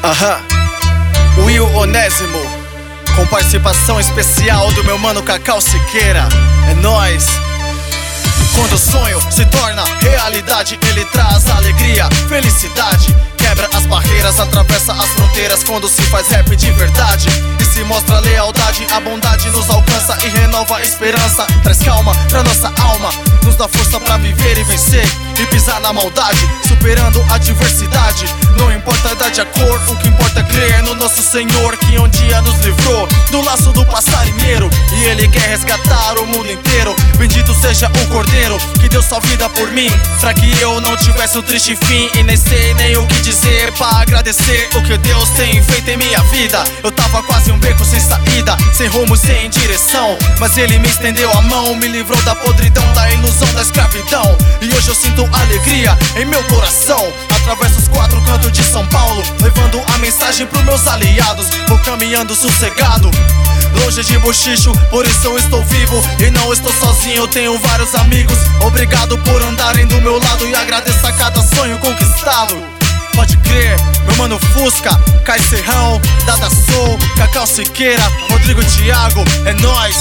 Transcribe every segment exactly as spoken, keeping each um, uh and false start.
Aham, Will Onésimo, com participação especial do meu mano Cacau Siqueira. É nóis. Quando o sonho se torna realidade, ele traz alegria, felicidade, quebra as barreiras, atravessa as fronteiras. Quando se faz rap de verdade e se mostra lealdade, a bondade nos alcança e renova a esperança. Traz calma pra nossa alma, nos dá força pra viver e vencer e pisar na maldade, superando a diversidade. Não importa a idade, a cor, o que importa é crer no nosso Senhor, que um dia nos livrou do laço do passarinheiro, e Ele quer resgatar o mundo inteiro. Bendito seja o Cordeiro que deu sua vida por mim, pra que eu não tivesse um triste fim. E nem sei nem o que dizer pra agradecer o que Deus tem feito em minha vida. Eu tava quase um beco sem saída, sem rumo, sem direção, mas Ele me estendeu a mão, me livrou da podridão, da ilusão, da escravidão. E hoje eu sinto alegria em meu coração. Atravesso os quatro cantos de São Paulo, levando a mensagem pros meus aliados. Vou caminhando sossegado, longe de bochicho, por isso eu estou vivo e não estou sozinho, tenho vários amigos. Obrigado por andarem do meu lado e agradeço a cada sonho conquistado. Pode crer, meu mano Fusca, Kai Serrão, Dada Soul, Cacau Siqueira, Rodrigo Thiago, é nóis.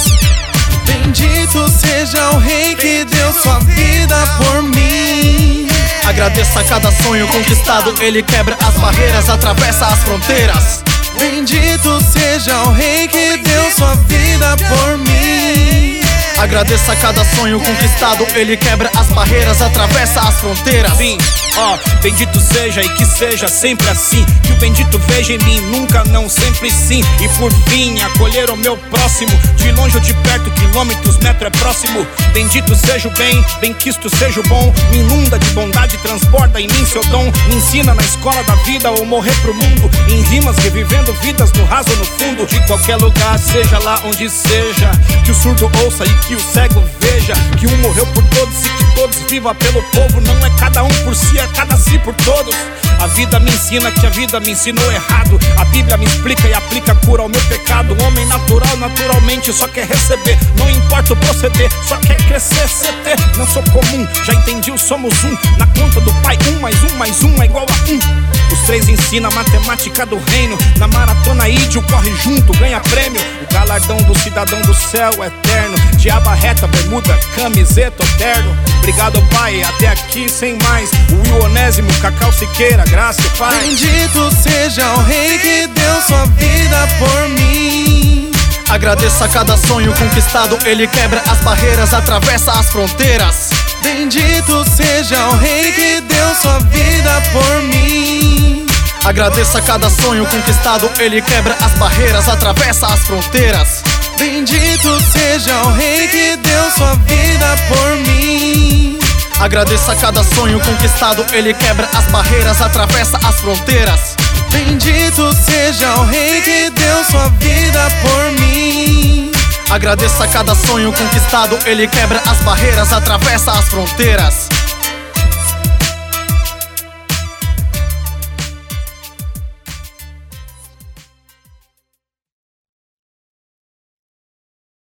Bendito seja o Rei que deu sua vida por mim. Agradeço a cada sonho conquistado, Ele quebra as barreiras, atravessa as fronteiras. Bendito seja o Rei que deu sua vida por mim. Agradeço a cada sonho conquistado, Ele quebra as barreiras, atravessa as fronteiras. Sim, ó, oh, bendito seja e que seja sempre assim. Que o bendito veja em mim, nunca não, sempre sim. E por fim, acolher o meu próximo, de longe ou de perto, quilômetros, metro é próximo. Bendito seja o bem, benquisto seja o bom. Me inunda de bondade, transborda em mim seu dom. Me ensina na escola da vida ou morrer pro mundo, em rimas revivendo vidas no raso ou no fundo. De qualquer lugar, seja lá onde seja, que o surdo ouça e que o cego veja, que um morreu por todos e que todos vivam pelo povo. Não é cada um por si, é cada si por todos. A vida me ensina que a vida me ensinou errado. A Bíblia me explica e aplica a cura ao meu pecado. O homem natural, naturalmente só quer receber, não importa o proceder, só quer crescer, C T. Não sou comum, já entendi o somos um. Na conta do pai, um mais um mais um é igual a um. Os três ensinam a matemática do reino. Na maratona ídio corre junto, ganha prêmio. O galardão do cidadão do céu eterno. Diaba reta, bermuda, camiseta, terno. Obrigado, pai, até aqui sem mais. O Will Onésimo, Cacau Siqueira, graça e paz. Bendito seja o Rei que deu sua vida por mim. Agradeço a cada sonho conquistado, Ele quebra as barreiras, atravessa as fronteiras. Bendito seja o Rei que deu sua vida por mim. Agradeço a cada sonho conquistado, Ele quebra as barreiras, atravessa as fronteiras. Bendito seja o Rei que deu sua vida por mim. Agradeço a cada sonho conquistado, Ele quebra as barreiras, atravessa as fronteiras. Bendito seja o Rei que deu sua vida por mim. Agradeço a cada sonho conquistado, Ele quebra as barreiras, atravessa as fronteiras.